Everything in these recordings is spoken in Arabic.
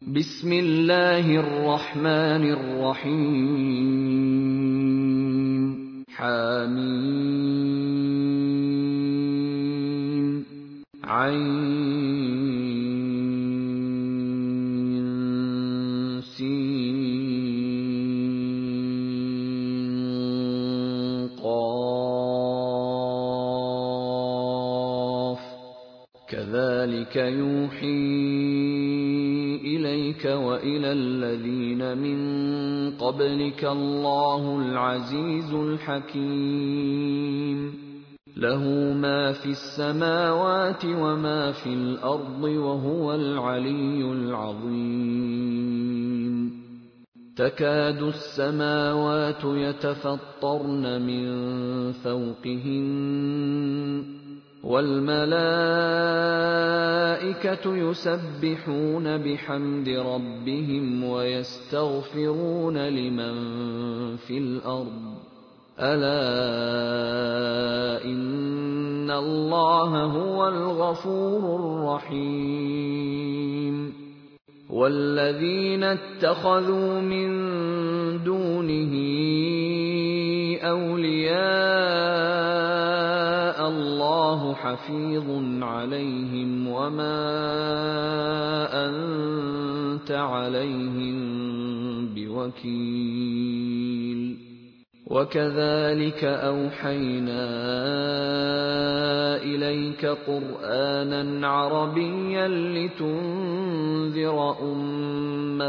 بسم الله الرحمن الرحيم حم عين سين قاف كذلك يوحي إليك وإلى الذين من قبلك الله العزيز الحكيم له ما في السماوات وما في الأرض وهو العلي العظيم تكاد السماوات يتفطرن من فوقهن والملائكة يسبحون بحمد ربهم ويستغفرون لمن في الأرض ألا إن الله هو الغفور الرحيم والذين اتخذوا من دونه أولياء الله حفيظ عليهم وما أنت عليهم بوكيل وكذلك أوحينا إليك قرآنا عربيا لتنذر أم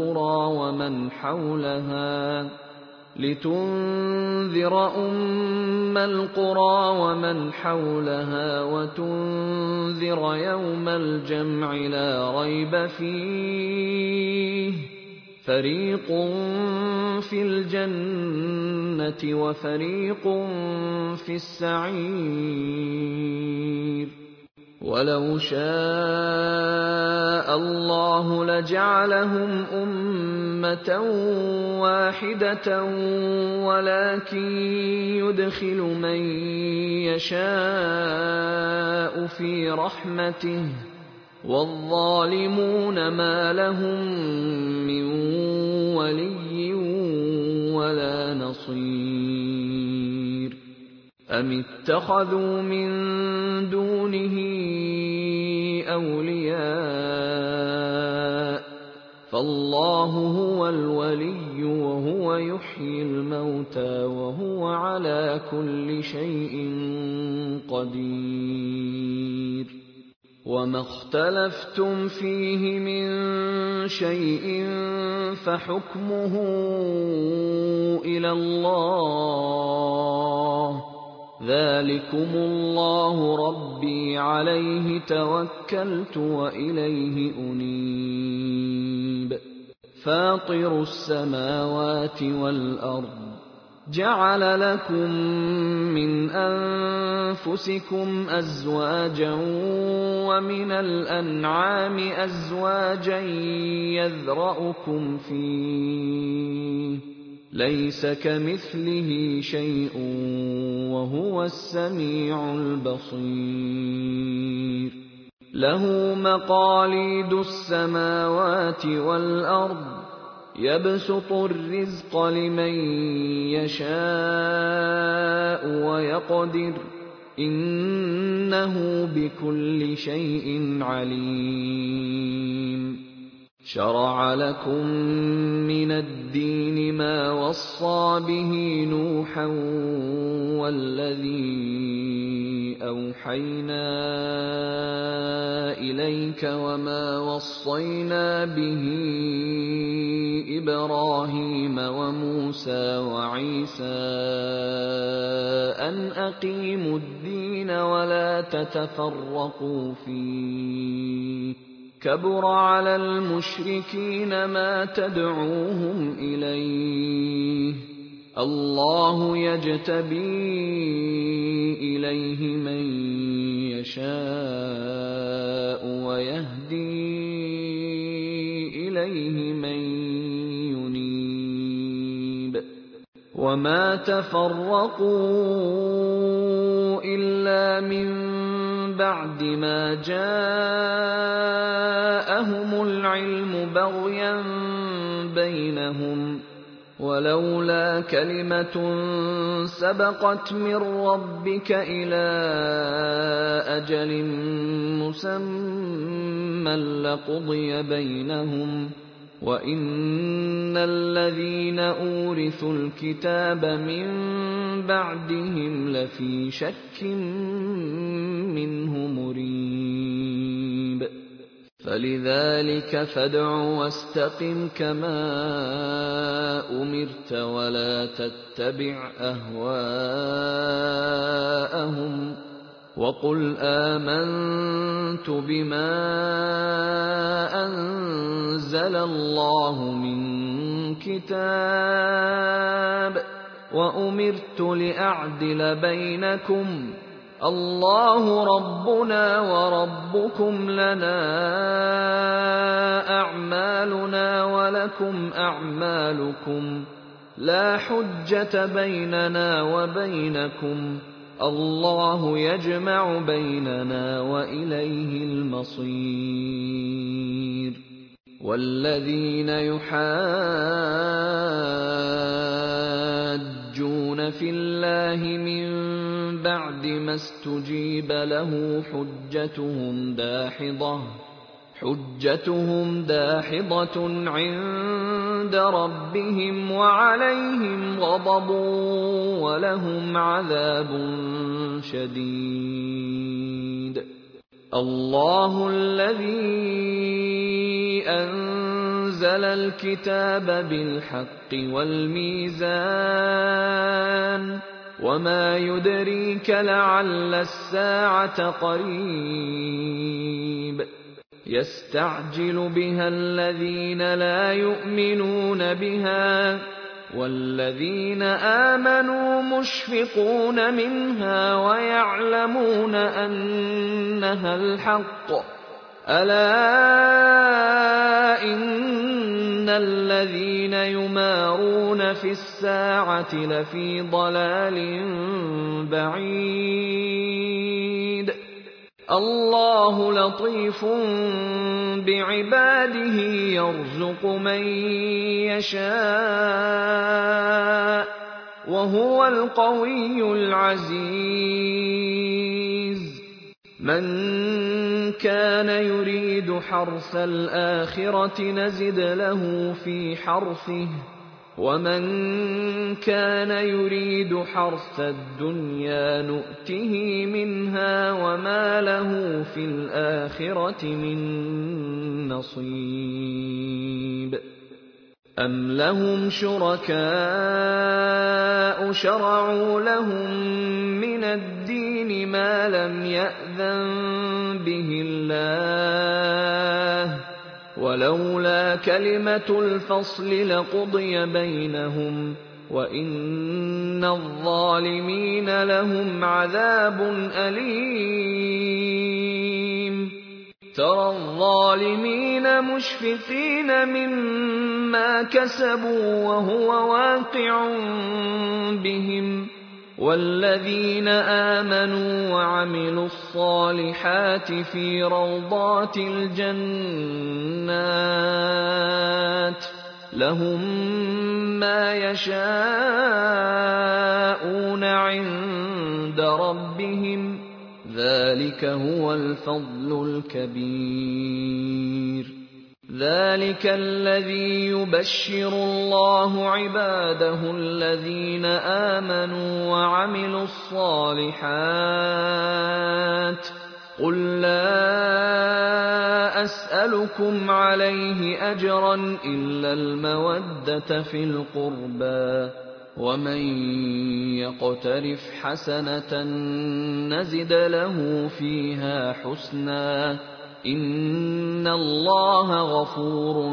القرى ومن حولها وتنذر يوم الجمع لا ريب فيه فريق في الجنة وفريق في السعير ولو شاء الله لجعلهم أمة واحدة ولكن يدخل من يشاء في رحمته والظالمون ما لهم من ولي ولا نصير أم اتخذوا من دونه أولياء فالله هو الولي وهو يحيي الموتى وهو على كل شيء قدير وما اختلفتم فيه من شيء فحكمه إلى الله ذلكم الله ربي عليه توكلت وإليه أنيب فاطر السماوات والأرض جعل لكم من أنفسكم أزواجا ومن الأنعام أزواجا يذرأكم فيه ليس كمثله شيء وهو السميع البصير له مقاليد السماوات والأرض يبسط الرزق لمن يشاء ويقدر إنه بكل شيء عليم شرع لكم من الدين ما وصى به نوحا والذي أوحينا إليك وما وصينا به إبراهيم وموسى وعيسى أن أقيموا الدين ولا تتفرقوا فيه كبر على المشركين ما تدعوهم إليه الله يجتبي إليه من يشاء ويهدي إليه من ينيب وما تفرقوا إلا من بَعْدِ مَا جَاءَهُمُ الْعِلْمُ بَغْيًا بَيْنَهُمْ ۚ وَلَوْلَا كَلِمَةٌ سَبَقَتْ مِن رَّبِّكَ إِلَىٰ أَجَلٍ مُّسَمًّى لَّقُضِيَ بَيْنَهُمْ ۚ وَإِنَّ الَّذِينَ أُورِثُوا الْكِتَابَ مِن بَعْدِهِمْ لَفِي شَكٍّ مِّنْهُ مُرِيبٍ فَلِذَٰلِكَ فَادْعُ وَاسْتَقِمْ كَمَا أُمِرْتَ وَلَا تَتَّبِعْ أَهْوَاءَهُمْ وَقُلْ آمَنتُ بِمَا أَنزَلَ اللَّهُ مِن كِتَابٍ وَأُمِرْتُ لِأَعْدِلَ بَيْنَكُمْ ۖ اللَّهُ رَبُّنَا وَرَبُّكُمْ لَنَا أَعْمَالُنَا وَلَكُمْ أَعْمَالُكُمْ لَا حُجَّةَ بَيْنَنَا وَبَيْنَكُمْ ۖ اللَّهُ يَجْمَعُ بَيْنَنَا وَإِلَيْهِ الْمَصِيرُ وَالَّذِينَ يُحَاجُّونَ فِي اللَّهِ مِن بَعْدِ مَا اسْتُجِيبَ لَهُ حُجَّتُهُمْ دَاحِضَةٌ عِندَ رَبِّهِمْ وَعَلَيْهِمْ غَضَبٌ وَلَهُمْ عَذَابٌ شَدِيدٌ اللَّهُ الَّذِي أَنزَلَ الْكِتَابَ بِالْحَقِّ وَالْمِيزَانَ ۗ وَمَا يُدْرِيكَ لَعَلَّ السَّاعَةَ قَرِيبٌ يَسْتَعْجِلُ بِهَا الَّذِينَ لَا يُؤْمِنُونَ بِهَا ۖ وَالَّذِينَ آمَنُوا مُشْفِقُونَ مِنْهَا وَيَعْلَمُونَ أَنَّهَا الْحَقُّ ۗ أَلَا إِنَّ الَّذِينَ يُمَارُونَ فِي السَّاعَةِ لَفِي ضَلَالٍ بَعِيدٍ اللَّهُ لَطِيفٌ بِعِبَادِهِ يَرْزُقُ مَن يَشَاءُ ۖ وَهُوَ الْقَوِيُّ الْعَزِيزُ مَن كَانَ يُرِيدُ حَرْثَ الْآخِرَةِ نَزِدْ لَهُ فِي حَرْثِهِ ۖ وَمَن كَانَ يُرِيدُ حَرْثَ الدُّنْيَا نُؤْتِهِ مِنْهَا وَمَا لَهُ فِي الْآخِرَةِ مِن نَّصِيبٍ أَمْ لَهُمْ شُرَكَاءُ شَرَعُوا لَهُم مِّنَ الدِّينِ مَا لَمْ يَأْذَن بِهِ اللَّهُ ۚ وَلَوْلَا كَلِمَةُ الْفَصْلِ لَقُضِيَ بَيْنَهُمْ ۗ وَإِنَّ الظَّالِمِينَ لَهُمْ عَذَابٌ أَلِيمٌ تَرَى الظَّالِمِينَ مُشْفِقِينَ مِمَّا كَسَبُوا وَهُوَ وَاقِعٌ بِهِمْ ۗ وَالَّذِينَ آمَنُوا وَعَمِلُوا الصَّالِحَاتِ فِي رَوْضَاتِ الْجَنَّاتِ لَهُم مَّا يَشَاءُونَ عِندَ رَبِّهِمْ ۚ ذَٰلِكَ هُوَ الْفَضْلُ الْكَبِيرُ ذَٰلِكَ الَّذِي يُبَشِّرُ اللَّهُ عِبَادَهُ الَّذِينَ آمَنُوا وَعَمِلُوا الصَّالِحَاتِ ۗ قُل لَّا أَسْأَلُكُمْ عَلَيْهِ أَجْرًا إِلَّا الْمَوَدَّةَ فِي الْقُرْبَىٰ ۗ وَمَن يَقْتَرِفْ حَسَنَةً نَّزِدْ لَهُ فِيهَا حُسْنًا ۚ إِنَّ اللَّهَ غَفُورٌ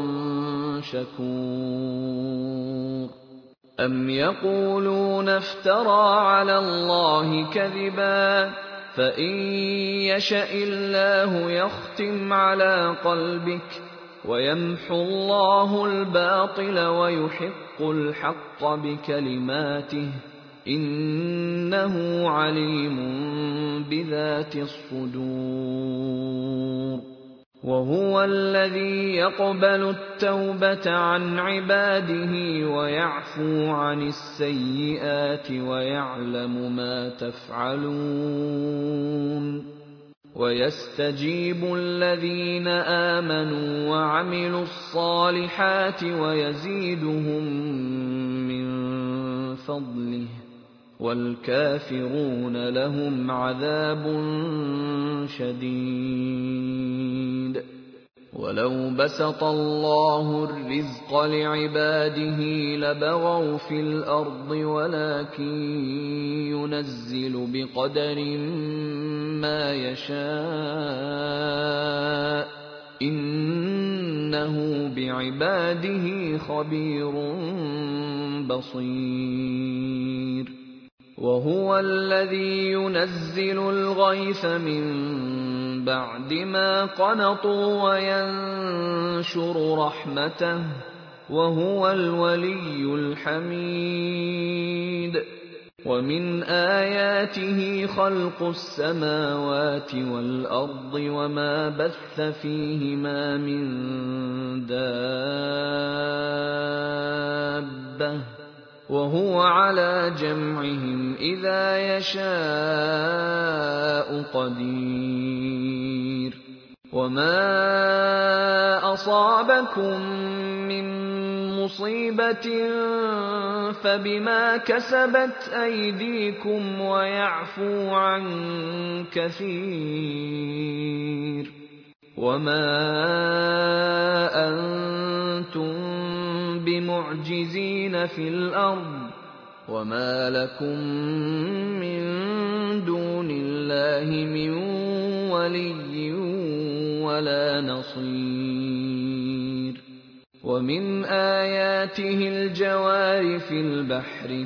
شَكُورٌ أَمْ يَقُولُونَ افْتَرَىٰ عَلَى اللَّهِ كَذِبًا ۖ فَإِن يَشَإِ اللَّهُ يَخْتِمْ عَلَىٰ قَلْبِكَ وَيَمْحُ اللَّهُ الْبَاطِلَ وَيُحِقُّ الْحَقَّ بِكَلِمَاتِهِ ۚ إِنَّهُ عَلِيمٌ بِذَاتِ الصُّدُورِ وَهُوَ الَّذِي يَقْبَلُ التَّوْبَةَ عَنْ عِبَادِهِ وَيَعْفُو عَنِ السَّيِّئَاتِ وَيَعْلَمُ مَا تَفْعَلُونَ وَيَسْتَجِيبُ الَّذِينَ آمَنُوا وَعَمِلُوا الصَّالِحَاتِ وَيَزِيدُهُم مِّن فَضْلِهِ وَالْكَافِرُونَ لَهُمْ عَذَابٌ شَدِيدٌ وَلَوْ بَسَطَ اللَّهُ الرِّزْقَ لِعِبَادِهِ لَبَغَوْا فِي الْأَرْضِ وَلَٰكِن يُنَزِّلُ بِقَدَرٍ مَّا يَشَاءُ ۚ إِنَّهُ بِعِبَادِهِ خَبِيرٌ بَصِيرٌ وَهُوَ الَّذِي يُنَزِّلُ الْغَيْثَ مِن بَعْدِ مَا قَنَطُوا وَيَنشُرُ رَحْمَتَهُ ۚ وَهُوَ الْوَلِيُّ الْحَمِيدُ وَمِنْ آيَاتِهِ خَلْقُ السَّمَاوَاتِ وَالْأَرْضِ وَمَا بَثَّ فِيهِمَا مِن دَابَّةٍ ۚ وَهُوَ عَلَىٰ جَمْعِهِمْ إِذَا يَشَاءُ قَدِيرٌ وَمَا أَصَابَكُم مِّن مُّصِيبَةٍ فَبِمَا كَسَبَتْ أَيْدِيكُمْ وَيَعْفُو عَن كَثِيرٍ وَمَا أَنتُم بِمُعْجِزِينَ فِي الْأَرْضِ وَمَا لَكُم مِّن دُونِ اللَّهِ مِن وَلِيٍّ وَلَا نَصِيرٍ وَمِنْ آيَاتِهِ الْجَوَارِ فِي الْبَحْرِ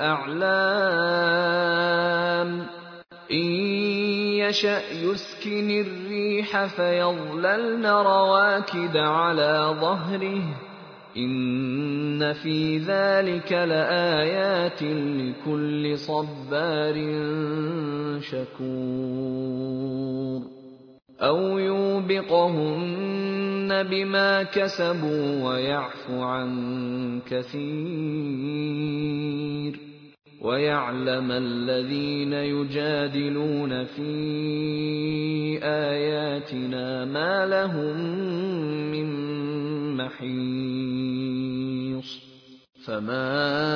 كَالْأَعْلَامِ إِن يَشَأْ يُسْكِنِ الرِّيحَ فَيَظْلَلْنَ رَوَاكِدَ عَلَىٰ ظَهْرِهِ ۚ إِنَّ فِي ذَٰلِكَ لَآيَاتٍ لِّكُلِّ صَبَّارٍ شَكُورٍ أَوْ يُوبِقْهُنَّ بِمَا كَسَبُوا وَيَعْفُ عَن كَثِيرٍ وَيَعْلَمَ الَّذِينَ يُجَادِلُونَ فِي آيَاتِنَا مَا لَهُم مِّن مَّحِيصٍ فَمَا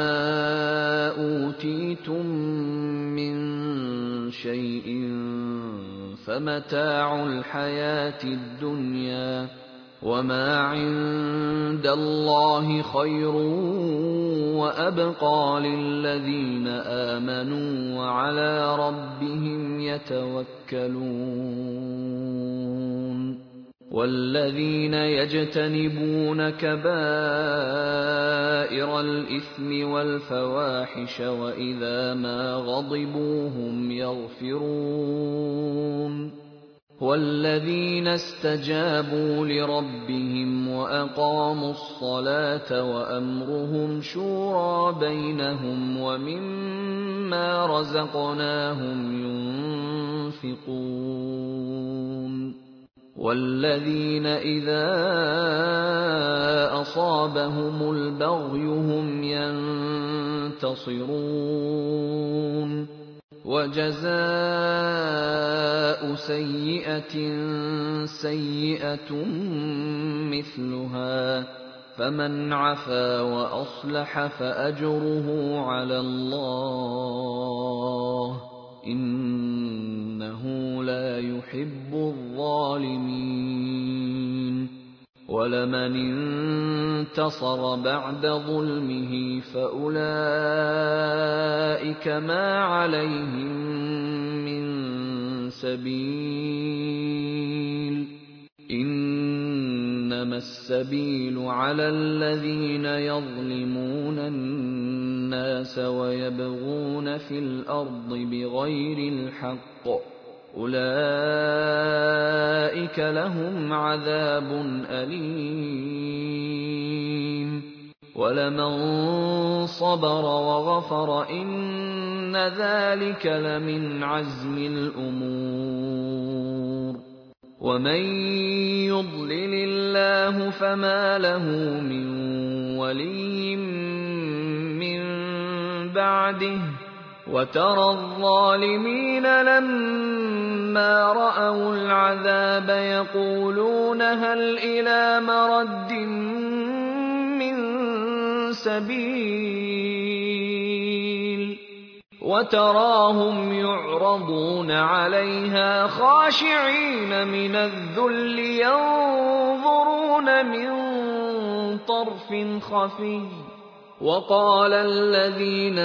أُوتِيتُم مِّن شَيْءٍ فَمَتَاعُ الْحَيَاةِ الدُّنْيَا ۖ وَمَا عِندَ اللَّهِ خَيْرٌ وَأَبْقَىٰ لِلَّذِينَ آمَنُوا وَعَلَىٰ رَبِّهِمْ يَتَوَكَّلُونَ وَالَّذِينَ يَجْتَنِبُونَ كَبَائِرَ الْإِثْمِ وَالْفَوَاحِشَ وَإِذَا مَا غَضِبُوا هُمْ يَغْفِرُونَ وَالَّذِينَ اسْتَجَابُوا لِرَبِّهِمْ وَأَقَامُوا الصَّلَاةَ وَأَمْرُهُمْ شُورَىٰ بَيْنَهُمْ وَمِمَّا رَزَقْنَاهُمْ يُنفِقُونَ وَالَّذِينَ إِذَا أَصَابَهُمُ الْبَغْيُ هُمْ يَنتَصِرُونَ وَجَزَاءُ سَيِّئَةٍ سَيِّئَةٌ مِّثْلُهَا ۖ فَمَنْ عَفَا وَأَصْلَحَ فَأَجْرُهُ عَلَى اللَّهِ ۚ إِنَّهُ لَا يُحِبُّ الظَّالِمِينَ وَلَمَنِ انتَصَرَ بَعْدَ ظُلْمِهِ فَأُولَٰئِكَ مَا عَلَيْهِم مِّن سَبِيلٍ ۚ إِنَّمَا السَّبِيلُ عَلَى الَّذِينَ يَظْلِمُونَ النَّاسَ وَيَبْغُونَ فِي الْأَرْضِ بِغَيْرِ الْحَقِّ ۚ أُولَٰئِكَ لَهُمْ عَذَابٌ أَلِيمٌ وَلَمَن صَبَرَ وَغَفَرَ إِنَّ ذَٰلِكَ لَمِنْ عَزْمِ الْأُمُورِ وَمَن يُضْلِلِ اللَّهُ فَمَا لَهُ مِن وَلِيٍّ مِّن بَعْدِهِ وَتَرَى الظَّالِمِينَ لَمَّا رَأَوُا الْعَذَابَ يَقُولُونَ هَلْ إِلَىٰ مَرَدٍّ مِّن سَبِيلٍ وَتَرَاهُمْ يُعْرَضُونَ عَلَيْهَا خَاشِعِينَ مِنَ الذُّلِّ يَنظُرُونَ مِن طَرْفٍ خَفِيٍّ وَقَالَ الَّذِينَ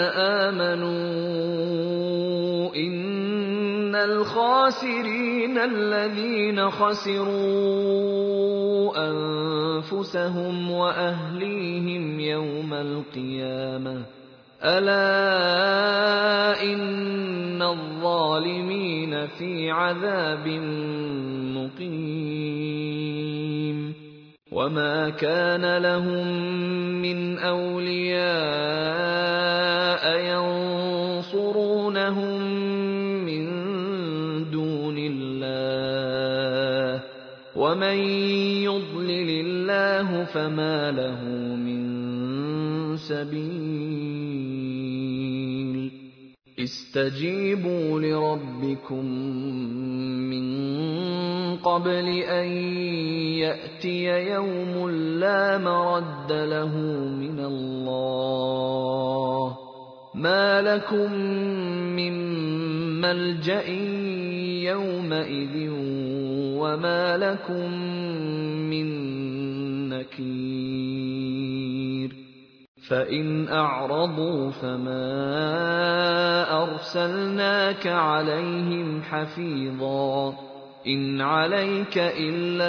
آمَنُوا إِنَّ الْخَاسِرِينَ الَّذِينَ خَسِرُوا أَنفُسَهُمْ وَأَهْلِيهِمْ يَوْمَ الْقِيَامَةِ أَلَا إِنَّ الظَّالِمِينَ فِي عَذَابٍ مُّقِيمٍ وَمَا كَانَ لَهُم مِّنْ أَوْلِيَاءَ يَنصُرُونَهُم مِّن دُونِ اللَّهِ وَمَن يُضْلِلِ اللَّهُ فَمَا لَهُ مِن سَبِيلٍ اسْتَجِيبُوا لِرَبِّكُم مِّن قَبْلِ أَن يَأْتِيَ يَوْمٌ لَّا مَرَدَّ لَهُ مِنَ اللَّهِ مَا لَكُم مِّن مَّلْجَإٍ يَوْمَئِذٍ وَمَا لَكُم مِّن نَّكِيرٍ فَإِنْ أَعْرَضُوا فَمَا أَرْسَلْنَاكَ عَلَيْهِمْ حَفِيظًا إِنْ عَلَيْكَ إِلَّا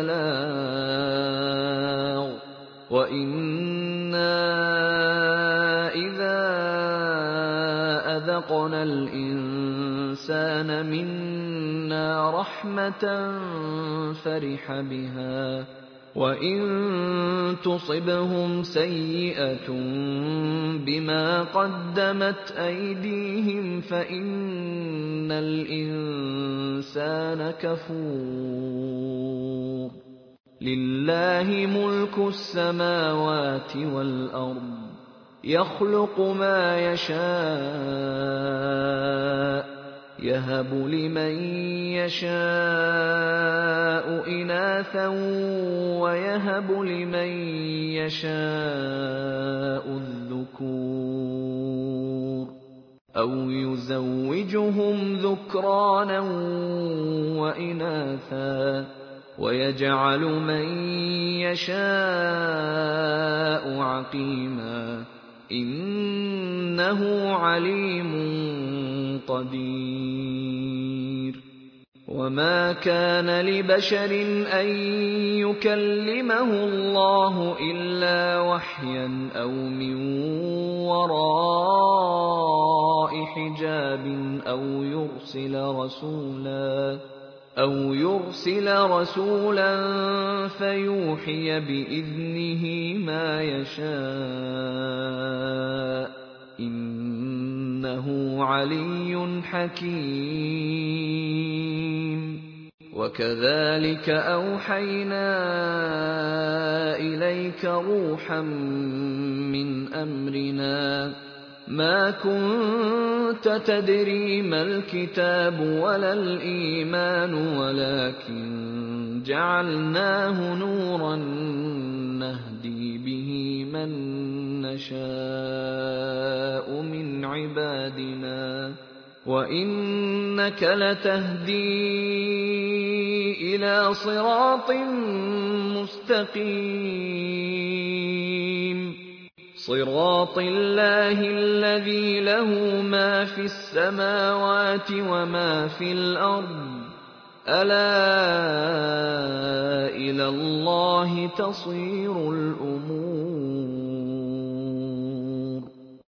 الْبَلَاغُ وَإِنَّا إِذَا أَذَقْنَا الْإِنسَانَ مِنَّا رَحْمَةً فَرِحَ بِهَا وَإِن تُصِبْهُمْ سَيِّئَةٌ بِمَا قَدَّمَتْ أَيْدِيهِمْ فَإِنَّ الْإِنسَانَ كَفُورٌ لِلَّهِ مُلْكُ السَّمَاوَاتِ وَالْأَرْضِ يَخْلُقُ مَا يَشَاءُ يَهَبُ لِمَن يَشَاءُ إِنَاثًا وَيَهَبُ لِمَن يَشَاءُ الذُّكُورَ أَوْ يُزَوِّجُهُمْ ذُكْرَانًا وَإِنَاثًا وَيَجْعَلُ مَن يَشَاءُ عَقِيمًا إِنَّهُ عَلِيمٌ قَدِيرٌ وَمَا كَانَ لِبَشَرٍ أَن يُكَلِّمَهُ اللَّهُ إِلَّا وَحْيًا أَوْ مِن وَرَاءِ حِجَابٍ أَوْ يُرْسِلَ رَسُولًا فَيُوحِيَ بِإِذْنِهِ مَا يَشَاءُ إِنَّهُ عَلِيٌّ حَكِيمٌ وَكَذَٰلِكَ أَوْحَيْنَا إِلَيْكَ رُوحًا مِّنْ أَمْرِنَا مَا كُنتَ تَدْرِي مَا الْكِتَابُ وَلَا الْإِيمَانُ وَلَٰكِن جَعَلْنَاهُ نُورًا نَّهْدِي بِهِ مَن نَّشَاءُ مِنْ عِبَادِنَا وَإِنَّكَ لَتَهْدِي إِلَىٰ صِرَاطٍ مُّسْتَقِيمٍ صِرَاطِ اللَّهِ الَّذِي لَهُ مَا فِي السَّمَاوَاتِ وَمَا فِي الْأَرْضِ أَلَا إِلَى اللَّهِ تَصِيرُ الْأُمُورُ